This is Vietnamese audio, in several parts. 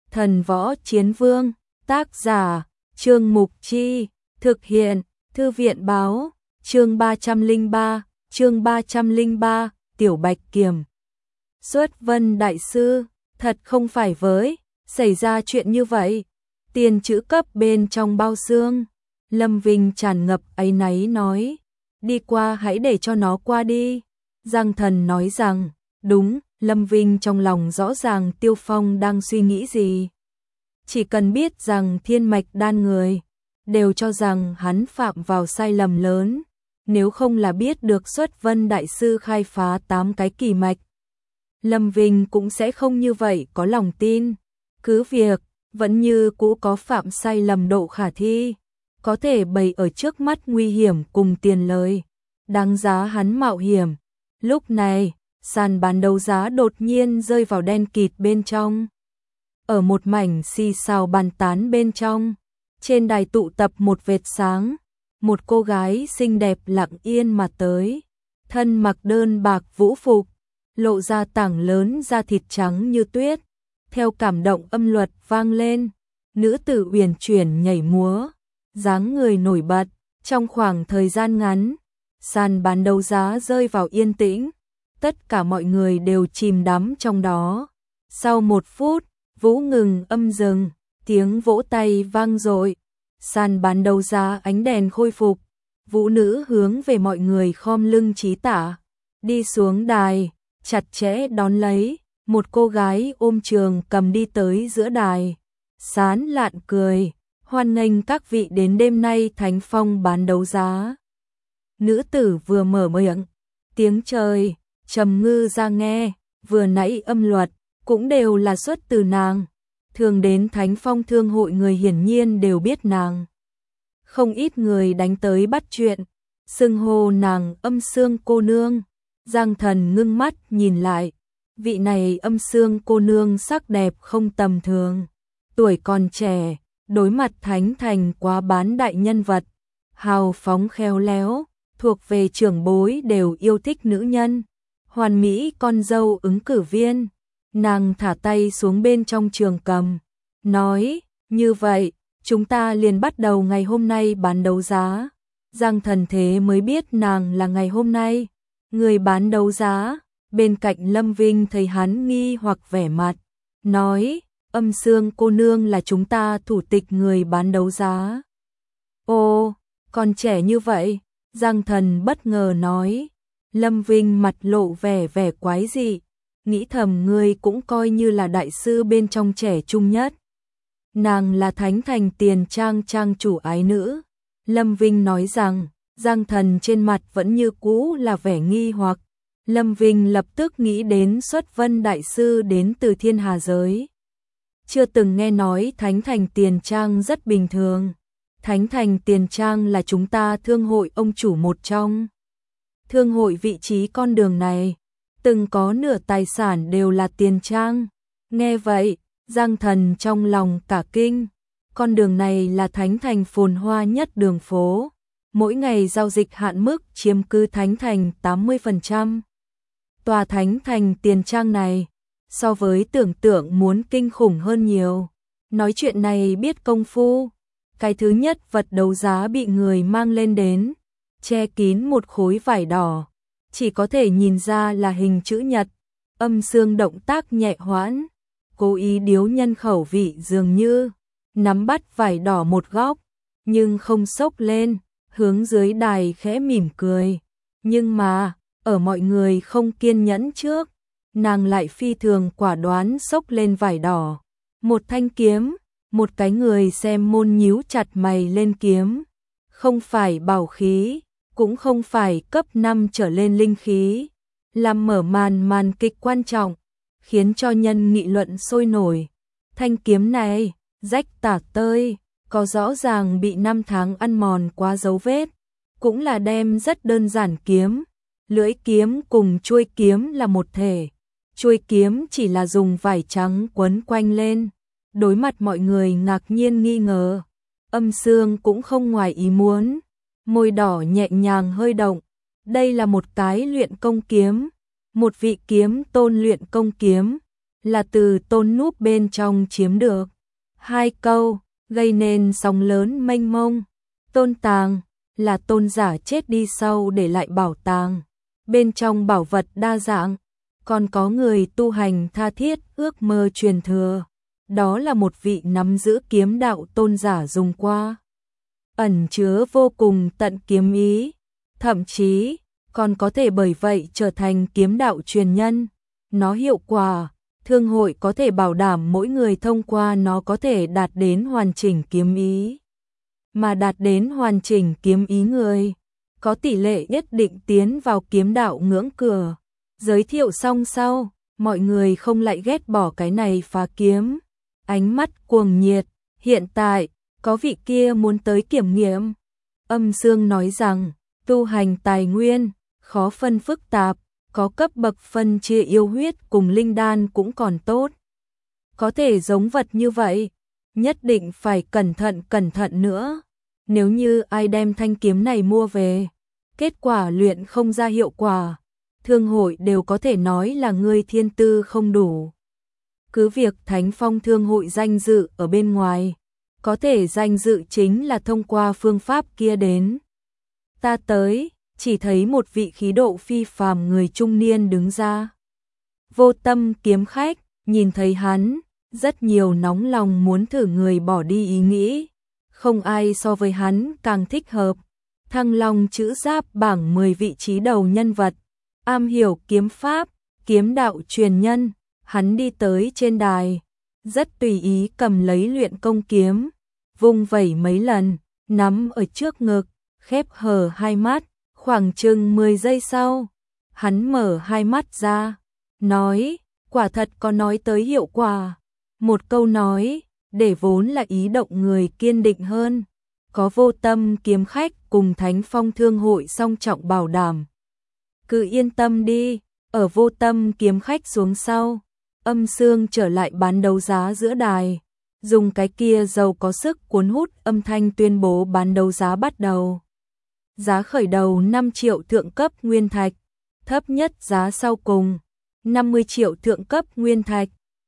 Thần Võ Chiến Vương, tác giả, Trương Mục Chi, thực hiện, Thư viện báo, chương 303, Tiểu Bạch Kiểm. Xuất Vân Đại Sư, thật không phải với, xảy ra chuyện như vậy. Tiền chữ cấp bên trong bao xương, Lâm Vinh tràn ngập áy náy nói, đi qua hãy để cho nó qua đi. Giang Thần nói rằng, đúng, Lâm Vinh trong lòng rõ ràng Tiêu Phong đang suy nghĩ gì. Chỉ cần biết rằng thiên mạch đan người, đều cho rằng hắn phạm vào sai lầm lớn, nếu không là biết được Xuất Vân Đại Sư khai phá 8 cái kỳ mạch. Lâm Vinh cũng sẽ không như vậy có lòng tin, cứ việc, vẫn như cũ có phạm sai lầm độ khả thi, có thể bày ở trước mắt nguy hiểm cùng tiền lời, đáng giá hắn mạo hiểm. Lúc này, sàn bán đấu giá đột nhiên rơi vào đen kịt bên trong. Ở một mảnh xì xào bàn tán bên trong, trên đài tụ tập một vệt sáng, một cô gái xinh đẹp lặng yên mà tới, thân mặc đơn bạc vũ phục, lộ ra tảng lớn da thịt trắng như tuyết, theo cảm động âm luật vang lên, nữ tử uyển chuyển nhảy múa, dáng người nổi bật. Trong khoảng thời gian ngắn, sàn bán đấu giá rơi vào yên tĩnh, tất cả mọi người đều chìm đắm trong đó. Sau 1 phút, vũ ngừng âm dừng, tiếng vỗ tay vang dội, sàn bán đấu giá ánh đèn khôi phục, vũ nữ hướng về mọi người khom lưng chí tả, đi xuống đài, chặt chẽ đón lấy, một cô gái ôm trường cầm đi tới giữa đài, sán lạn cười, hoan nghênh các vị đến đêm nay Thánh Phong bán đấu giá. Nữ tử vừa mở miệng, tiếng trời, trầm ngư ra nghe, vừa nãy âm luật, cũng đều là xuất từ nàng. Thường đến Thánh Phong thương hội người hiển nhiên đều biết nàng. Không ít người đánh tới bắt chuyện, xưng hô nàng Âm Xương cô nương. Giang Thần ngưng mắt nhìn lại, vị này Âm Xương cô nương sắc đẹp không tầm thường, tuổi còn trẻ, đối mặt thánh thành quá bán đại nhân vật, hào phóng khéo léo, thuộc về trưởng bối đều yêu thích nữ nhân, hoàn mỹ con dâu ứng cử viên. Nàng thả tay xuống bên trong trường cầm, nói, như vậy, chúng ta liền bắt đầu ngày hôm nay bán đấu giá. Giang Thần thế mới biết nàng là ngày hôm nay người bán đấu giá. Bên cạnh Lâm Vinh thấy hắn nghi hoặc vẻ mặt, nói, Âm Xương cô nương là chúng ta thủ tịch người bán đấu giá. Ô, còn trẻ như vậy? Giang Thần bất ngờ nói. Lâm Vinh mặt lộ vẻ quái dị, nghĩ thầm ngươi cũng coi như là đại sư bên trong trẻ trung nhất. Nàng là Thánh Thành Tiền Trang trang chủ ái nữ. Lâm Vinh nói rằng, Giang Thần trên mặt vẫn như cũ là vẻ nghi hoặc. Lâm Vinh lập tức nghĩ đến Xuất Vân Đại Sư đến từ Thiên Hà Giới. Chưa từng nghe nói Thánh Thành Tiền Trang rất bình thường. Thánh Thành Tiền Trang là chúng ta thương hội ông chủ một trong. Thương hội vị trí con đường này, từng có nửa tài sản đều là tiền trang. Nghe vậy, Giang Thần trong lòng cả kinh. Con đường này là Thánh Thành phồn hoa nhất đường phố. Mỗi ngày giao dịch hạn mức chiếm cứ Thánh Thành 80%. Tòa Thánh Thành Tiền Trang này, so với tưởng tượng muốn kinh khủng hơn nhiều. Nói chuyện này biết công phu. Cái thứ nhất vật đấu giá bị người mang lên đến, che kín một khối vải đỏ, chỉ có thể nhìn ra là hình chữ nhật. Âm Xương động tác nhẹ hoãn, cố ý điếu nhân khẩu vị dường như nắm bắt vải đỏ một góc, nhưng không xốc lên, hướng dưới đài khẽ mỉm cười. Nhưng mà, ở mọi người không kiên nhẫn trước, nàng lại phi thường quả đoán xốc lên vải đỏ. Một thanh kiếm, một cái người xem môn nhíu chặt mày lên kiếm. Không phải bảo khí, cũng không phải cấp 5 trở lên linh khí. Làm mở màn kịch quan trọng, khiến cho nhân nghị luận sôi nổi. Thanh kiếm này, rách tả tơi, có rõ ràng bị 5 tháng ăn mòn qua dấu vết. Cũng là đem rất đơn giản kiếm. Lưỡi kiếm cùng chuôi kiếm là một thể. Chuôi kiếm chỉ là dùng vải trắng quấn quanh lên. Đối mặt mọi người ngạc nhiên nghi ngờ, Âm Xương cũng không ngoài ý muốn, môi đỏ nhẹ nhàng hơi động. Đây là một cái luyện công kiếm, một vị kiếm tôn luyện công kiếm, là từ Tôn núp bên trong chiếm được. 2 câu, gây nên sóng lớn mênh mông. Tôn tàng, là tôn giả chết đi sau để lại bảo tàng. Bên trong bảo vật đa dạng, còn có người tu hành tha thiết ước mơ truyền thừa. Đó là một vị nắm giữ kiếm đạo tôn giả dùng qua. Ẩn chứa vô cùng tận kiếm ý, thậm chí còn có thể bởi vậy trở thành kiếm đạo truyền nhân. Nó hiệu quả, thương hội có thể bảo đảm mỗi người thông qua nó có thể đạt đến hoàn chỉnh kiếm ý. Mà đạt đến hoàn chỉnh kiếm ý người, có tỷ lệ nhất định tiến vào kiếm đạo ngưỡng cửa. Giới thiệu xong sau, mọi người không lại ghét bỏ cái này phá kiếm. Ánh mắt cuồng nhiệt, hiện tại, có vị kia muốn tới kiểm nghiệm. Âm Dương nói rằng, tu hành tài nguyên, khó phân phức tạp, có cấp bậc phân chia yêu huyết cùng linh đan cũng còn tốt. Có thể giống vật như vậy, nhất định phải cẩn thận nữa. Nếu như ai đem thanh kiếm này mua về, kết quả luyện không ra hiệu quả, thương hội đều có thể nói là ngươi thiên tư không đủ. Cứ việc Thánh Phong thương hội danh dự ở bên ngoài, có thể danh dự chính là thông qua phương pháp kia đến. Ta tới, chỉ thấy một vị khí độ phi phàm người trung niên đứng ra. Vô Tâm kiếm khách, nhìn thấy hắn, rất nhiều nóng lòng muốn thử người bỏ đi ý nghĩ. Không ai so với hắn càng thích hợp. Thăng Long chữ giáp bảng 10 vị trí đầu nhân vật, am hiểu kiếm pháp, kiếm đạo truyền nhân. Hắn đi tới trên đài, rất tùy ý cầm lấy luyện công kiếm, vung vẩy mấy lần, nắm ở trước ngực, khép hờ hai mắt, khoảng chừng 10 giây sau, hắn mở hai mắt ra, nói, quả thật có nói tới hiệu quả. Một câu nói, để vốn là ý động người kiên định hơn, có Vô Tâm kiếm khách cùng Thánh Phong thương hội song trọng bảo đảm. Cứ yên tâm đi, ở Vô Tâm kiếm khách xuống sau. Âm Dương trở lại bán đấu giá giữa đài, dùng cái kia giàu có sức cuốn hút âm thanh tuyên bố bán đấu giá bắt đầu. Giá khởi đầu 5 triệu thượng cấp nguyên thạch, thấp nhất giá sau cùng 50 triệu thượng cấp nguyên thạch.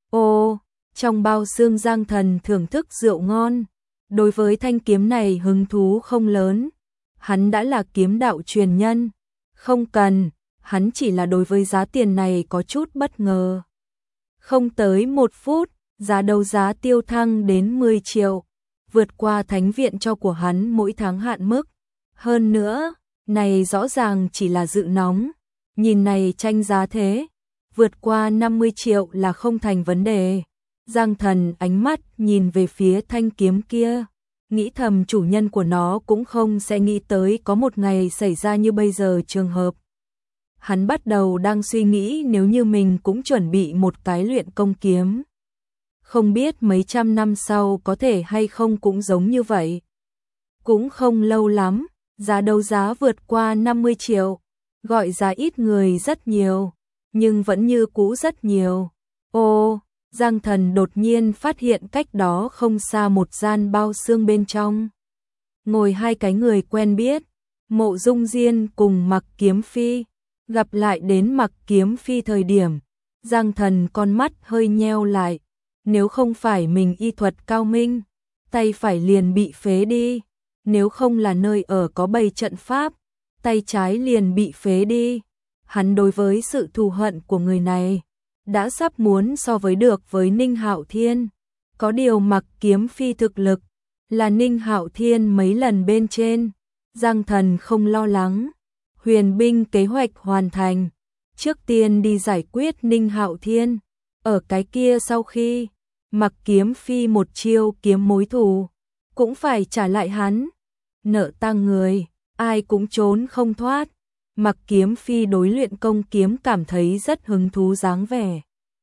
Ô, trong bao xương Giang Thần thưởng thức rượu ngon, đối với thanh kiếm này hứng thú không lớn. Hắn đã là kiếm đạo truyền nhân, không cần, hắn chỉ là đối với giá tiền này có chút bất ngờ. Không tới 1 phút, giá đấu giá tiêu thăng đến 10 triệu, vượt qua thánh viện cho của hắn mỗi tháng hạn mức. Hơn nữa, này rõ ràng chỉ là dự nóng, nhìn này tranh giá thế, vượt qua 50 triệu là không thành vấn đề. Giang Thần ánh mắt nhìn về phía thanh kiếm kia, nghĩ thầm chủ nhân của nó cũng không sẽ nghĩ tới có một ngày xảy ra như bây giờ trường hợp. Hắn bắt đầu đang suy nghĩ nếu như mình cũng chuẩn bị một cái luyện công kiếm. Không biết mấy trăm năm sau có thể hay không cũng giống như vậy. Cũng không lâu lắm, giá đấu giá vượt qua 50 triệu, gọi giá ít người rất nhiều, nhưng vẫn như cũ rất nhiều. Ô, Giang Thần đột nhiên phát hiện cách đó không xa một gian bao xương bên trong. Ngồi hai cái người quen biết, Mộ Dung Diên cùng Mặc Kiếm Phi. Gặp lại đến Mặc Kiếm Phi thời điểm, Giang Thần con mắt hơi nheo lại, nếu không phải mình y thuật cao minh, tay phải liền bị phế đi, nếu không là nơi ở có bày trận pháp, tay trái liền bị phế đi. Hắn đối với sự thù hận của người này, đã sắp muốn so với được với Ninh Hạo Thiên. Có điều Mặc Kiếm Phi thực lực, là Ninh Hạo Thiên mấy lần bên trên, Giang Thần không lo lắng. Huyền binh kế hoạch hoàn thành, trước tiên đi giải quyết Ninh Hạo Thiên, ở cái kia sau khi Mặc Kiếm Phi một chiêu kiếm mối thù, cũng phải trả lại hắn. Nợ tăng người, ai cũng trốn không thoát. Mặc Kiếm Phi đối luyện công kiếm cảm thấy rất hứng thú dáng vẻ.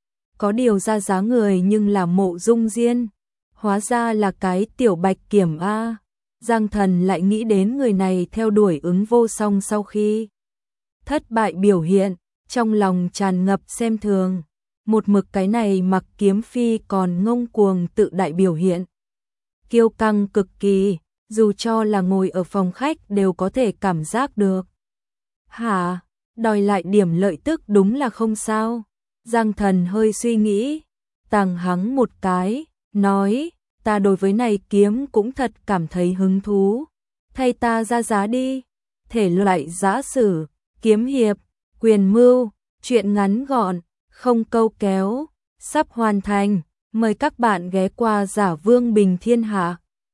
Có điều ra giá người nhưng là Mộ Dung Diên, hóa ra là cái tiểu bạch kiểm a. Giang Thần lại nghĩ đến người này theo đuổi ứng vô song sau khi thất bại biểu hiện, trong lòng tràn ngập xem thường. Một mực cái này Mặc Kiếm Phi còn ngông cuồng tự đại biểu hiện. Kiêu căng cực kỳ, dù cho là ngồi ở phòng khách đều có thể cảm giác được. Hả, đòi lại điểm lợi tức đúng là không sao. Giang Thần hơi suy nghĩ, tàng hắng một cái, nói, ta đối với này kiếm cũng thật cảm thấy hứng thú. Thay ta ra giá đi. Thể loại giã sử, kiếm hiệp, quyền mưu, truyện ngắn gọn, không câu kéo, sắp hoàn thành. Mời các bạn ghé qua Giả Vương Bình Thiên Hạ.